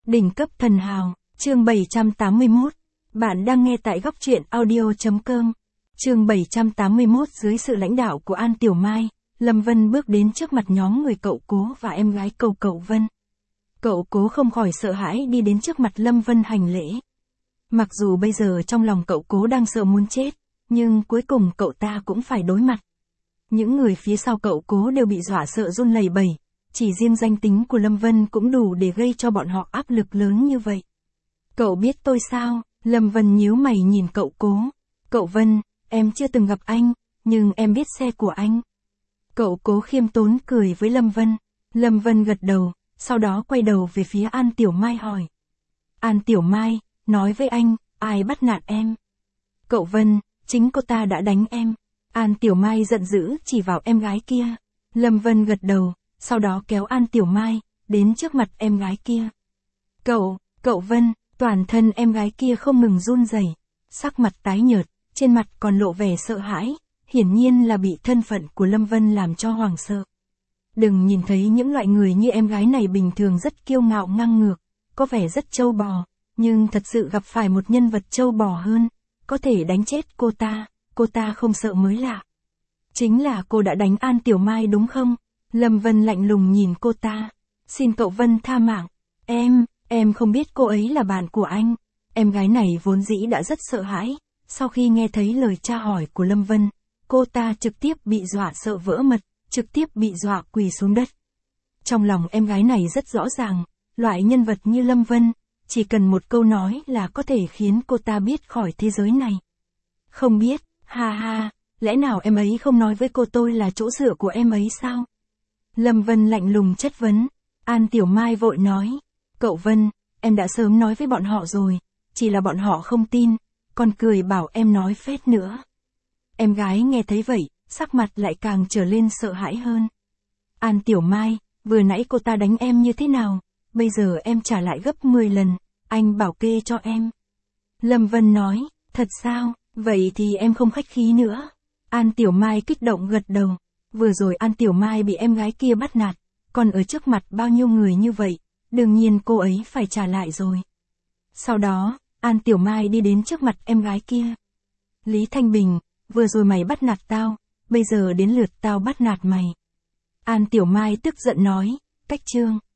Đỉnh cấp thần hào, chương 781. Bạn đang nghe tại góc truyện audio.com. Chương 781. Dưới sự lãnh đạo của An Tiểu Mai, Lâm Vân bước đến trước mặt nhóm người cậu Cố và em gái Cậu Vân. Cậu Cố không khỏi sợ hãi đi đến trước mặt Lâm Vân hành lễ. Mặc dù bây giờ trong lòng cậu Cố đang sợ muốn chết, nhưng cuối cùng cậu ta cũng phải đối mặt. Những người phía sau cậu Cố đều bị dọa sợ run lẩy bẩy, chỉ riêng danh tính của Lâm Vân cũng đủ để gây cho bọn họ áp lực lớn như vậy. Cậu biết tôi sao? Lâm Vân nhíu mày nhìn cậu Cố. Cậu Vân, em chưa từng gặp anh, nhưng em biết xe của anh. Cậu Cố khiêm tốn cười với Lâm Vân. Lâm Vân gật đầu, sau đó quay đầu về phía An Tiểu Mai hỏi. An Tiểu Mai, nói với anh, ai bắt nạt em? Cậu Vân, chính cô ta đã đánh em. An Tiểu Mai giận dữ chỉ vào em gái kia. Lâm Vân gật đầu, sau đó kéo An Tiểu Mai, đến trước mặt em gái kia. Cậu Vân, toàn thân em gái kia không ngừng run rẩy, sắc mặt tái nhợt, trên mặt còn lộ vẻ sợ hãi, hiển nhiên là bị thân phận của Lâm Vân làm cho hoảng sợ. Đừng nhìn thấy những loại người như em gái này bình thường rất kiêu ngạo ngang ngược, có vẻ rất trâu bò, nhưng thật sự gặp phải một nhân vật trâu bò hơn, có thể đánh chết cô ta không sợ mới lạ. Chính là cô đã đánh An Tiểu Mai đúng không? Lâm Vân lạnh lùng nhìn cô ta. Xin cậu Vân tha mạng. Em không biết cô ấy là bạn của anh. Em gái này vốn dĩ đã rất sợ hãi. Sau khi nghe thấy lời tra hỏi của Lâm Vân, cô ta trực tiếp bị dọa sợ vỡ mật, trực tiếp bị dọa quỳ xuống đất. Trong lòng em gái này rất rõ ràng, loại nhân vật như Lâm Vân, chỉ cần một câu nói là có thể khiến cô ta biết khỏi thế giới này. Không biết, ha, lẽ nào em ấy không nói với cô tôi là chỗ dựa của em ấy sao? Lâm Vân lạnh lùng chất vấn. An Tiểu Mai vội nói. Cậu Vân, em đã sớm nói với bọn họ rồi, chỉ là bọn họ không tin, còn cười bảo em nói phét nữa. Em gái nghe thấy vậy, sắc mặt lại càng trở lên sợ hãi hơn. An Tiểu Mai, vừa nãy cô ta đánh em như thế nào, bây giờ em trả lại gấp 10 lần, anh bảo kê cho em. Lâm Vân nói, thật sao, vậy thì em không khách khí nữa. An Tiểu Mai kích động gật đầu. Vừa rồi An Tiểu Mai bị em gái kia bắt nạt, còn ở trước mặt bao nhiêu người như vậy, đương nhiên cô ấy phải trả lại rồi. Sau đó, An Tiểu Mai đi đến trước mặt em gái kia. Lý Thanh Bình, vừa rồi mày bắt nạt tao, bây giờ đến lượt tao bắt nạt mày. An Tiểu Mai tức giận nói, cách chương.